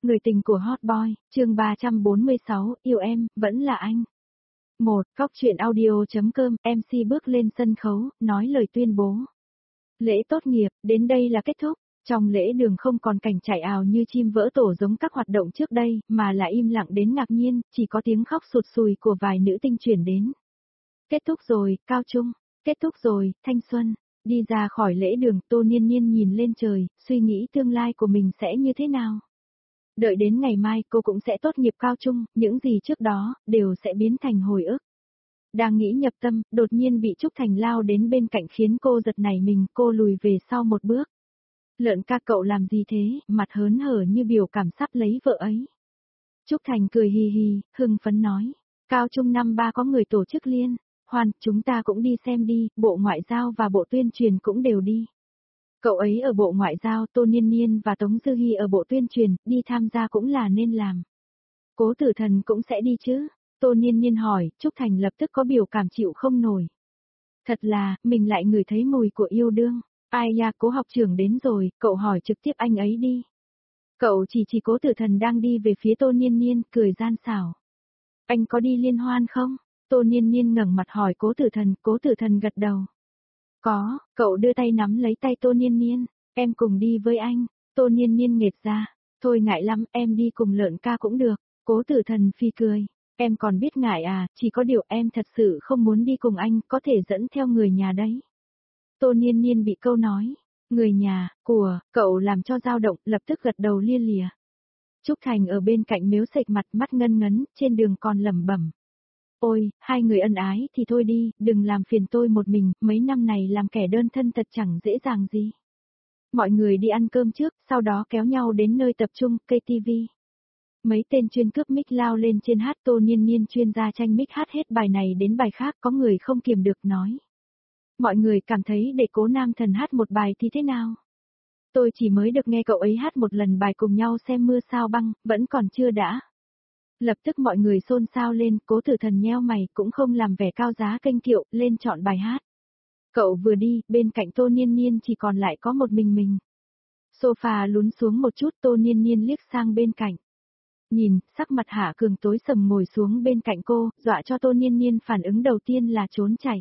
Người tình của Hot Boy, chương 346, yêu em, vẫn là anh. Góc truyện audio.com, MC bước lên sân khấu, nói lời tuyên bố. Lễ tốt nghiệp, đến đây là kết thúc. Trong lễ đường không còn cảnh chạy ào như chim vỡ tổ giống các hoạt động trước đây, mà là im lặng đến ngạc nhiên, chỉ có tiếng khóc sụt sùi của vài nữ tinh chuyển đến. Kết thúc rồi, cao trung. Kết thúc rồi, thanh xuân. Đi ra khỏi lễ đường, Tô Niên Niên nhìn lên trời, suy nghĩ tương lai của mình sẽ như thế nào. Đợi đến ngày mai cô cũng sẽ tốt nghiệp cao trung, những gì trước đó, đều sẽ biến thành hồi ức. Đang nghĩ nhập tâm, đột nhiên bị Trúc Thành lao đến bên cạnh khiến cô giật nảy mình, cô lùi về sau một bước. Lợn ca cậu làm gì thế, mặt hớn hở như biểu cảm sắp lấy vợ ấy. Trúc Thành cười hì hì, hưng phấn nói, cao trung năm 3 có người tổ chức liên hoan, chúng ta cũng đi xem đi, Bộ Ngoại giao và Bộ Tuyên truyền cũng đều đi. Cậu ấy ở Bộ Ngoại giao, Tô Niên Niên và Tống Dư Hi ở Bộ Tuyên truyền, đi tham gia cũng là nên làm. Cố Tử Thần cũng sẽ đi chứ? Tô Niên Niên hỏi, Trúc Thành lập tức có biểu cảm chịu không nổi. Thật là, mình lại ngửi thấy mùi của yêu đương. Ai ya, Cố học trưởng đến rồi, cậu hỏi trực tiếp anh ấy đi. Cậu chỉ Cố Tử Thần đang đi về phía Tô Niên Niên, cười gian xảo. Anh có đi liên hoan không? Tô Niên Niên ngẩng mặt hỏi Cố Tử Thần gật đầu. Có, cậu đưa tay nắm lấy tay Tô Niên Niên, em cùng đi với anh. Tô Niên Niên nghệt ra, thôi ngại lắm, em đi cùng Lợn ca cũng được. Cố Tử Thần phi cười, em còn biết ngại à, chỉ có điều em thật sự không muốn đi cùng anh, có thể dẫn theo người nhà đấy. Tô Niên Niên bị câu nói, người nhà, của, cậu làm cho dao động, lập tức gật đầu lia lịa. Trúc Thành ở bên cạnh mếu sệch mặt, mắt ngân ngấn, trên đường còn lẩm bẩm. Ôi, hai người ân ái thì thôi đi, đừng làm phiền tôi một mình, mấy năm này làm kẻ đơn thân thật chẳng dễ dàng gì. Mọi người đi ăn cơm trước, sau đó kéo nhau đến nơi tập trung, KTV. Mấy tên chuyên cướp mic lao lên trên hát, Tô Niên Niên chuyên gia tranh mic hát hết bài này đến bài khác, có người không kiềm được nói. Mọi người cảm thấy để Cố Nam Thần hát một bài thì thế nào? Tôi chỉ mới được nghe cậu ấy hát một lần bài Cùng nhau xem mưa sao băng, vẫn còn chưa đã. Lập tức mọi người xôn xao lên, Cố Tử Thần nheo mày cũng không làm vẻ cao giá kênh kiệu, lên chọn bài hát. Cậu vừa đi, bên cạnh Tô Niên Niên chỉ còn lại có một mình. Sofa lún xuống một chút, Tô Niên Niên liếc sang bên cạnh. Nhìn, sắc mặt Hạ Cường tối sầm ngồi xuống bên cạnh cô, dọa cho Tô Niên Niên phản ứng đầu tiên là trốn chạy.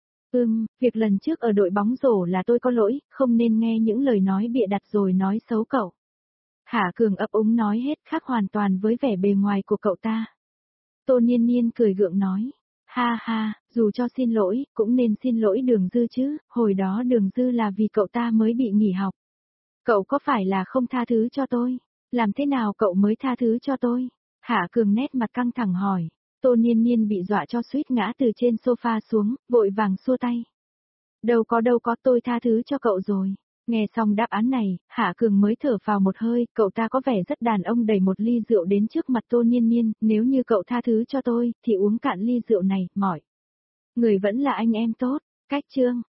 Việc lần trước ở đội bóng rổ là tôi có lỗi, không nên nghe những lời nói bịa đặt rồi nói xấu cậu. Hạ Cường ấp úng nói hết, khác hoàn toàn với vẻ bề ngoài của cậu ta. Tô Niên Niên cười gượng nói, ha ha, dù cho xin lỗi, cũng nên xin lỗi Đường Dư chứ, hồi đó Đường Dư là vì cậu ta mới bị nghỉ học. Cậu có phải là không tha thứ cho tôi? Làm thế nào cậu mới tha thứ cho tôi? Hạ Cường nét mặt căng thẳng hỏi. Tô Niên Niên bị dọa cho suýt ngã từ trên sofa xuống, vội vàng xua tay. Đâu có, tôi tha thứ cho cậu rồi. Nghe xong đáp án này, Hạ Cường mới thở phào một hơi, cậu ta có vẻ rất đàn ông, đẩy một ly rượu đến trước mặt Tô Niên Niên, nếu như cậu tha thứ cho tôi, thì uống cạn ly rượu này, mỏi. Người vẫn là anh em tốt, cách chương.